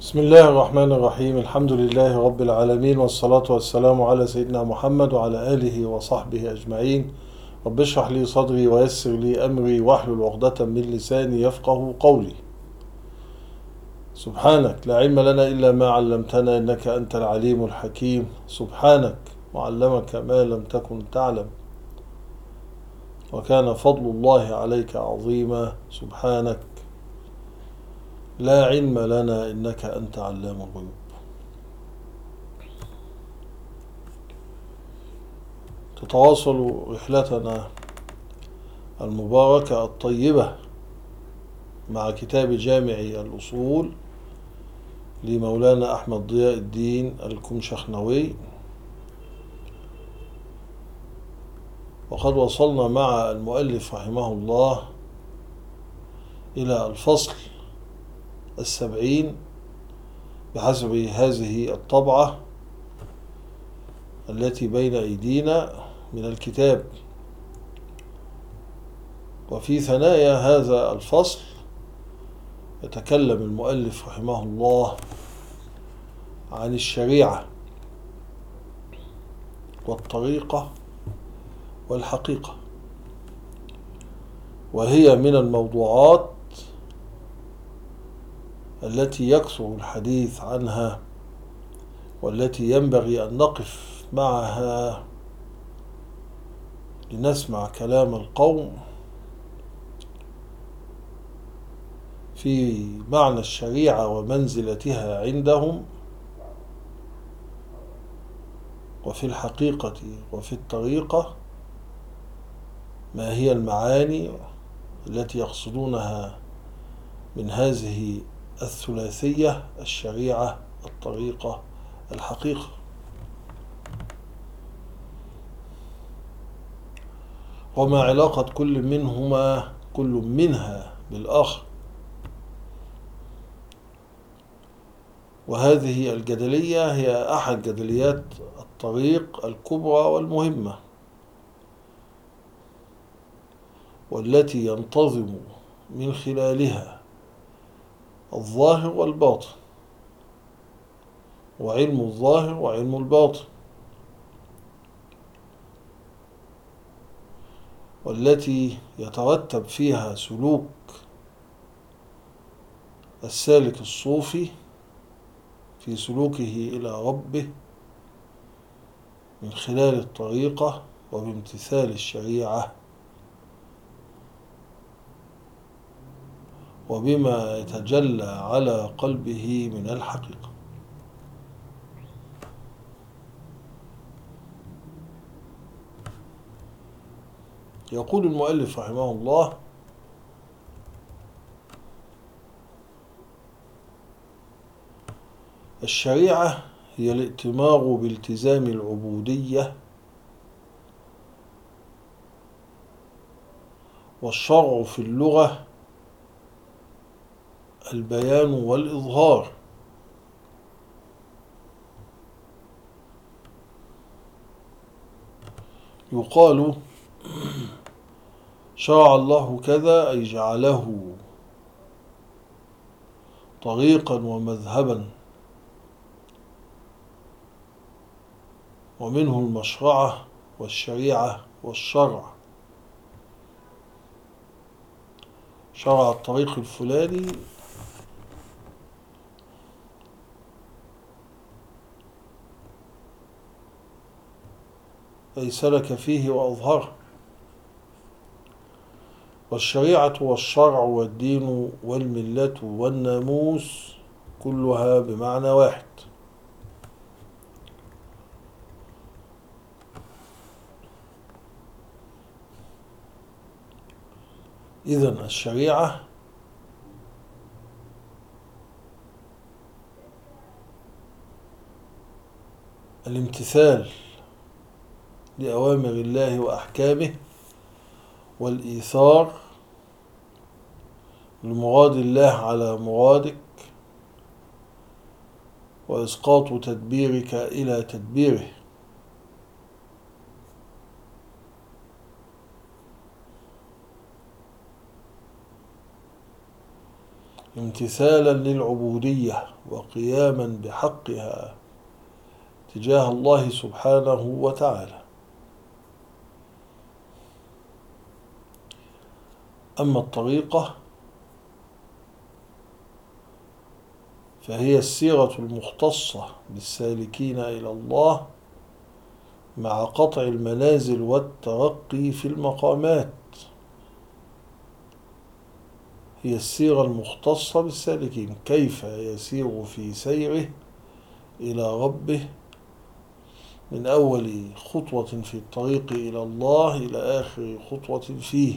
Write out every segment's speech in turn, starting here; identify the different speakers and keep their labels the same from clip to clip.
Speaker 1: بسم الله الرحمن الرحيم. الحمد لله رب العالمين، والصلاة والسلام على سيدنا محمد وعلى آله وصحبه أجمعين. رب اشرح لي صدري ويسر لي أمري واحلل عقدة من لساني يفقه قولي. سبحانك لا علم لنا إلا ما علمتنا إنك أنت العليم الحكيم. سبحانك وعلمك ما لم تكن تعلم، وكان فضل الله عليك عظيما. سبحانك لا علم لنا إنك أنت علام الغيوب. تتواصل رحلتنا المباركة الطيبة مع كتاب جامع الأصول لمولانا أحمد ضياء الدين الكمشخنوي، وقد وصلنا مع المؤلف رحمه الله إلى الفصل 70 بحسب هذه الطبعة التي بين أيدينا من الكتاب. وفي ثنايا هذا الفصل يتكلم المؤلف رحمه الله عن الشريعة والطريقة والحقيقة، وهي من الموضوعات التي يكثر الحديث عنها، والتي ينبغي أن نقف معها لنسمع كلام القوم في معنى الشريعة ومنزلتها عندهم، وفي الحقيقة وفي الطريقة ما هي المعاني التي يقصدونها من هذه الثلاثية: الشريعة، الطريقة، الحقيقة. وما علاقة كل منها بالآخر. وهذه الجدلية هي أحد جدليات الطريق الكبرى والمهمة، والتي ينتظم من خلالها الظاهر والباطن، وعلم الظاهر وعلم الباطن، والتي يترتب فيها سلوك السالك الصوفي في سلوكه إلى ربه من خلال الطريقة وبامتثال الشريعة، وبما يتجلى على قلبه من الحقيقة. يقول المؤلف رحمه الله: الشريعة هي الائتمار بالتزام العبودية، والشرع في اللغة البيان والإظهار. يقال شرع الله كذا، أي جعله طريقا ومذهبا، ومنه المشرعة والشريعة والشرع. شرع الطريق الفلاني أي سلك فيه وأظهره. والشريعة والشرع والدين والملة والناموس كلها بمعنى واحد. إذن الشريعة الامتثال لأوامر الله وأحكامه، والإيثار لمراد الله على مرادك، وإسقاط تدبيرك إلى تدبيره. امتثالا للعبودية وقياما بحقها تجاه الله سبحانه وتعالى. أما الطريقة فهي السيرة المختصة بالسالكين إلى الله مع قطع المنازل والترقي في المقامات. هي السيرة المختصة بالسالكين، كيف يسير في سيره إلى ربه من أول خطوة في الطريق إلى الله إلى آخر خطوة فيه.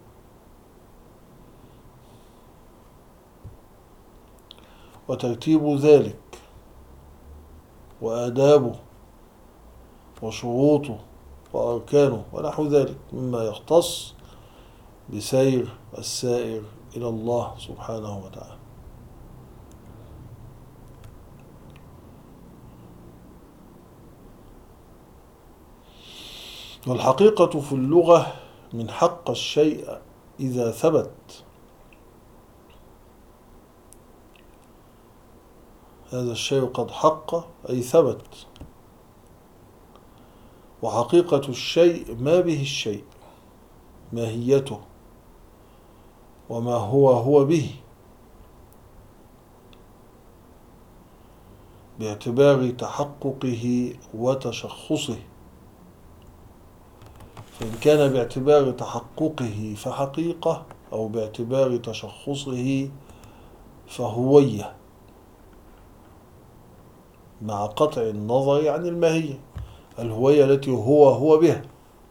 Speaker 1: وترتيب ذلك وآدابه وشروطه وأركانه ونحو ذلك مما يختص بسير السائر إلى الله سبحانه وتعالى. والحقيقة في اللغة من حق الشيء إذا ثبت. هذا الشيء قد حق أي ثبت. وحقيقة الشيء ما به الشيء، ماهيته وما هو به، باعتبار تحققه وتشخصه. فإن كان باعتبار تحققه فحقيقة، أو باعتبار تشخصه فهوية، مع قطع النظر عن الماهية، الهوية التي هو بها،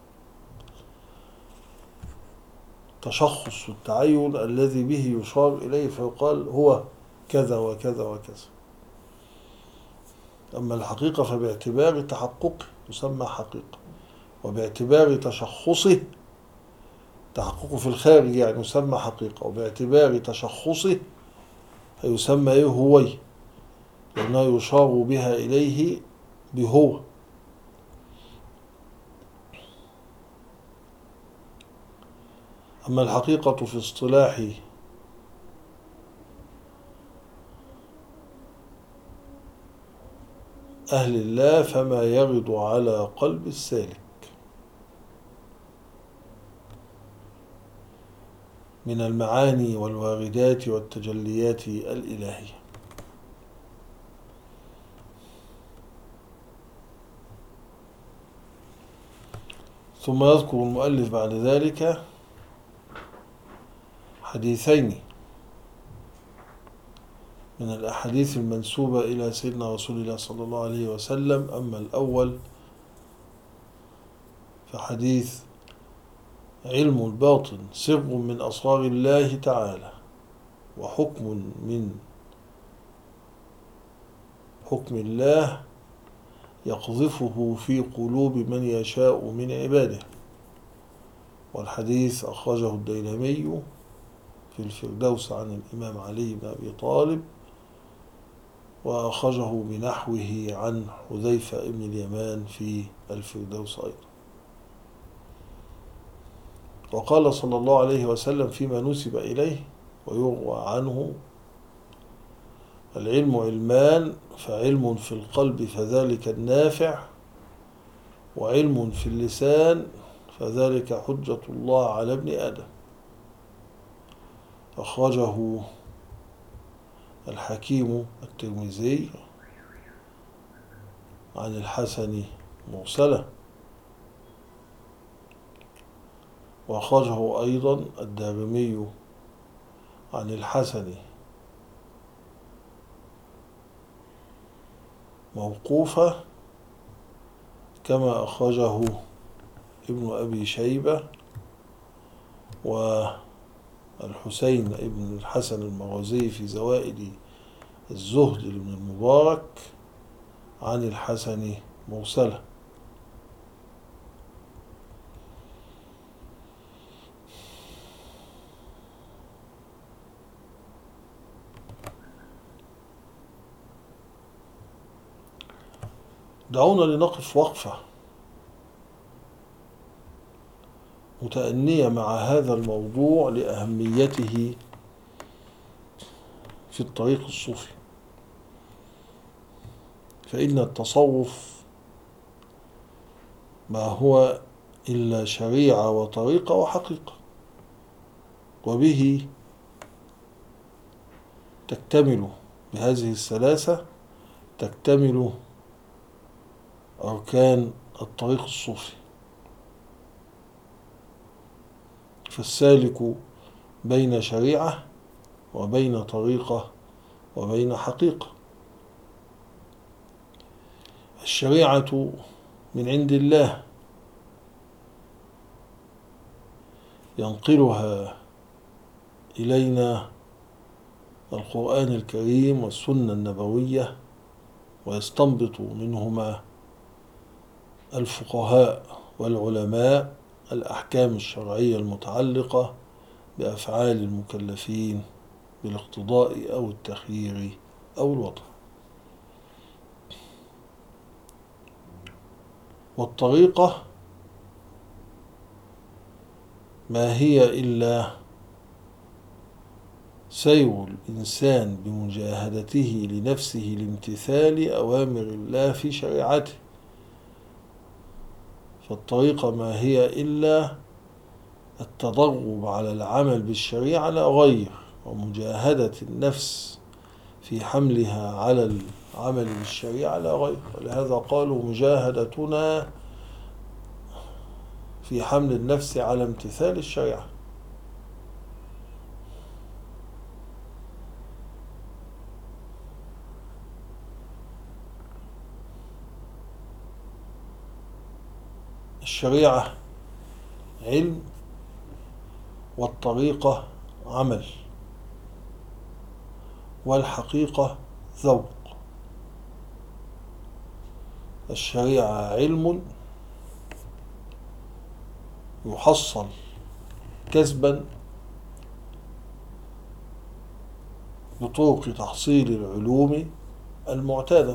Speaker 1: تشخص التعين الذي به يشار إليه فيقال هو كذا وكذا وكذا. أما الحقيقة فباعتبار تحققه تسمى حقيقة، وباعتبار تشخصه، تحققه في الخارج يعني يسمى حقيقة، وباعتبار تشخصه يسمى هوية، لأنه يشار بها إليه بهو. أما الحقيقة في اصطلاح أهل الله فما يغد على قلب السالك من المعاني والواردات والتجليات الإلهية. ثم يذكر المؤلف بعد ذلك حديثين من الأحاديث المنسوبة إلى سيدنا رسول الله صلى الله عليه وسلم. أما الأول فحديث علم الباطن سر من أسرار الله تعالى، وحكم من حكم الله يقذفه في قلوب من يشاء من عباده. والحديث أخرجه الديلمي في الفردوس عن الإمام علي بن أبي طالب، وأخرجه بنحوه عن حذيفة بن اليمان في الفردوس أيضا. وقال صلى الله عليه وسلم فيما نسب إليه ويروى عنه: العلم علمان، فعلم في القلب فذلك النافع، وعلم في اللسان فذلك حجة الله على ابن آدم. أخرجه الحكيم الترمذي عن الحسن مرسلة، وأخرجه أيضا الدارمي عن الحسن موقوفة، كما أخرجه ابن أبي شيبة والحسين ابن الحسن المروزي في زوائد الزهد لابن المبارك عن الحسن مرسلة. دعونا لنقف وقفة متأنية مع هذا الموضوع لأهميته في الطريق الصوفي، فإن التصوف ما هو إلا شريعة وطريقة وحقيقة، وبه تكتمل، بهذه الثلاثة تكتمل أركان الطريق الصوفي. فالسالك بين شريعة وبين طريقة وبين حقيقة. الشريعة من عند الله ينقلها إلينا القرآن الكريم والسنة النبوية، ويستنبط منهما الفقهاء والعلماء الأحكام الشرعية المتعلقة بأفعال المكلفين بالاقتضاء أو التخيير أو الوضع. والطريقة ما هي إلا سير الإنسان بمجاهدته لنفسه لامتثال أوامر الله في شريعته. فالطريقة ما هي إلا التدرب على العمل بالشريعة لا غير، ومجاهدة النفس في حملها على العمل بالشريعة لا غير. ولهذا قالوا مجاهدتنا في حمل النفس على امتثال الشريعة. الشريعة علم، والطريقة عمل، والحقيقة ذوق. الشريعة علم يحصل كسبا بطرق تحصيل العلوم المعتادة.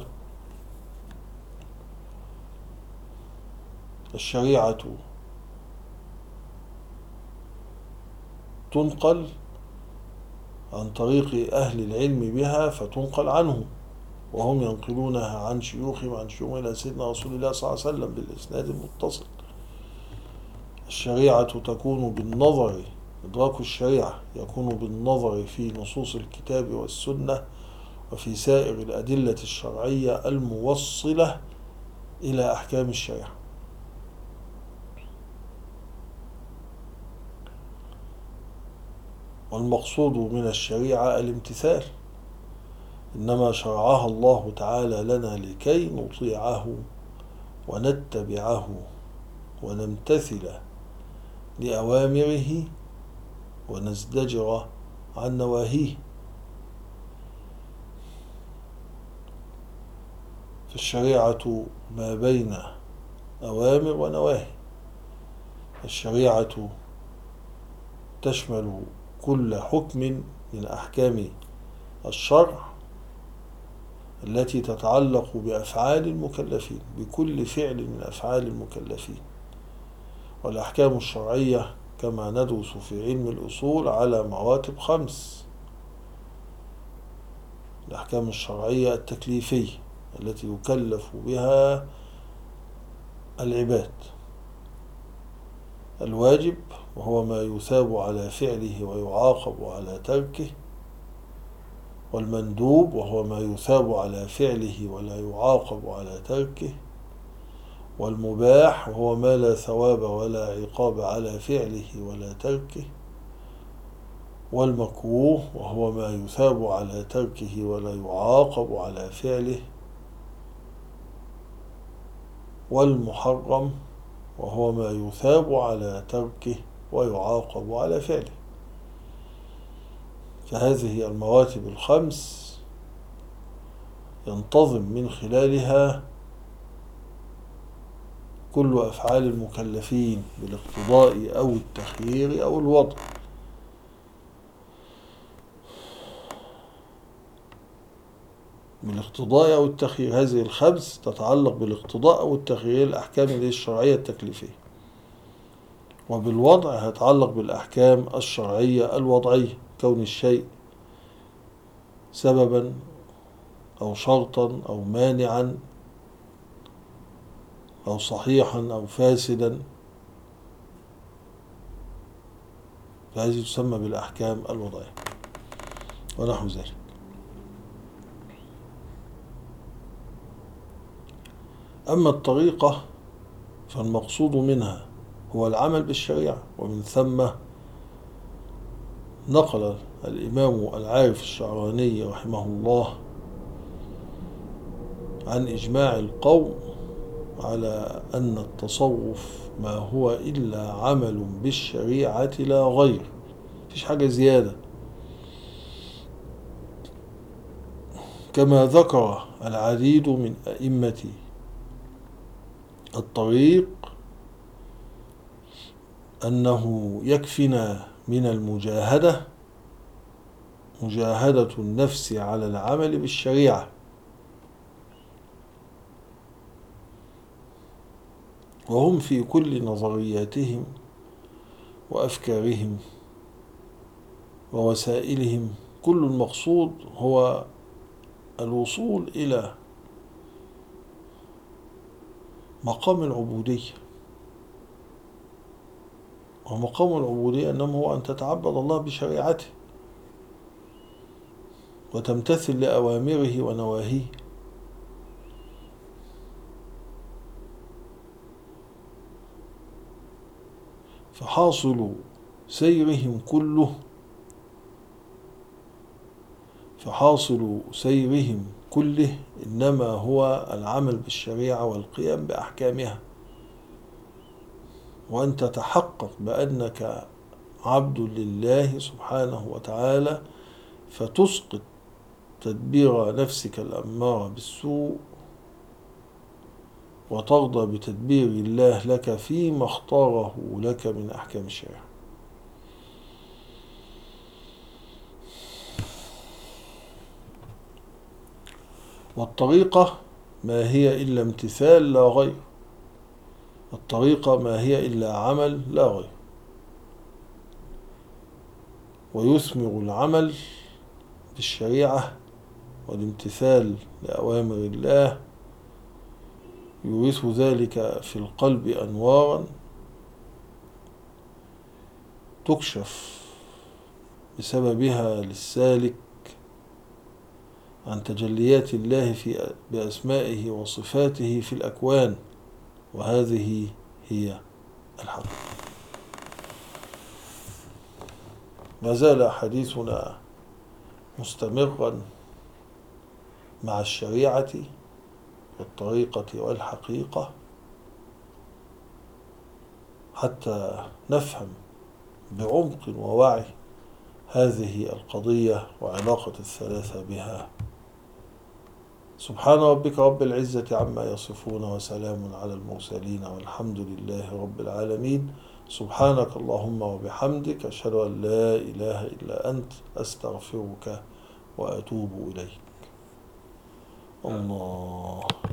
Speaker 1: الشريعة تنقل عن طريق أهل العلم بها، فتنقل عنهم وهم ينقلونها عن شيوخهم إلى سيدنا رسول الله صلى الله عليه وسلم بالإسناد المتصل. الشريعة تكون بالنظر، إدراك الشريعة يكون بالنظر في نصوص الكتاب والسنة وفي سائر الأدلة الشرعية الموصلة إلى أحكام الشريعة. والمقصود من الشريعة الامتثال، إنما شرعها الله تعالى لنا لكي نطيعه ونتبعه ونمتثل لأوامره ونزدجر عن نواهيه. فالشريعة ما بين أوامر ونواهي. الشريعة تشمل كل حكم من أحكام الشرع التي تتعلق بأفعال المكلفين، بكل فعل من أفعال المكلفين. والأحكام الشرعية كما ندرس في علم الأصول على مراتب 5. الأحكام الشرعية التكليفية التي يكلف بها العباد: الواجب وهو ما يثاب على فعله ويعاقب على تركه، والمندوب وهو ما يثاب على فعله ولا يعاقب على تركه، والمباح وهو ما لا ثواب ولا عقاب على فعله ولا تركه، والمكروه وهو ما يثاب على تركه ولا يعاقب على فعله، والمحرم وهو ما يثاب على تركه ويعاقب على فعله. فهذه المراتب 5 ينتظم من خلالها كل أفعال المكلفين بالاقتضاء أو التخيير أو الوضع. بالاقتضاء أو التخيير، هذه 5 تتعلق بالاقتضاء أو التخيير، الأحكام الشرعية التكليفية. وبالوضع هتعلق بالأحكام الشرعية الوضعية، كون الشيء سببا أو شرطا أو مانعا أو صحيحا أو فاسدا، فهذه تسمى بالأحكام الوضعية ونحو ذلك. أما الطريقة فالمقصود منها هو العمل بالشريعة، ومن ثم نقل الإمام العارف الشعراني رحمه الله عن إجماع القوم على أن التصوف ما هو إلا عمل بالشريعة لا غير، مفيش حاجة زيادة. كما ذكر العديد من أئمة الطريق أنه يكفينا من المجاهدة مجاهدة النفس على العمل بالشريعة، وهم في كل نظرياتهم وأفكارهم ووسائلهم كل المقصود هو الوصول إلى مقام العبودية. ومقام العبودية إنما هو أن تتعبد الله بشريعته وتمتثل لأوامره ونواهيه. فحاصل سيرهم كله إنما هو العمل بالشريعة والقيام بأحكامها، وأن تتحقق بأنك عبد لله سبحانه وتعالى، فتسقط تدبير نفسك الأمارة بالسوء وترضى بتدبير الله لك فيما اختاره لك من أحكام الشريعة. والطريقة ما هي إلا امتثال لا غير، الطريقة ما هي إلا عمل لا غير، ويثمر العمل بالشريعة والامتثال لأوامر الله، يورث ذلك في القلب أنوارا تكشف بسببها للسالك عن تجليات الله بأسمائه وصفاته في الأكوان، وهذه هي الحق. ما زال حديثنا مستمرا مع الشريعة والطريقة والحقيقة حتى نفهم بعمق ووعي هذه القضية وعلاقة الثلاثة بها. سبحان ربك رب العزة عما يصفون، وسلام على المرسلين، والحمد لله رب العالمين. سبحانك اللهم وبحمدك، أشهد أن لا إله إلا أنت، أستغفرك وأتوب إليك. الله.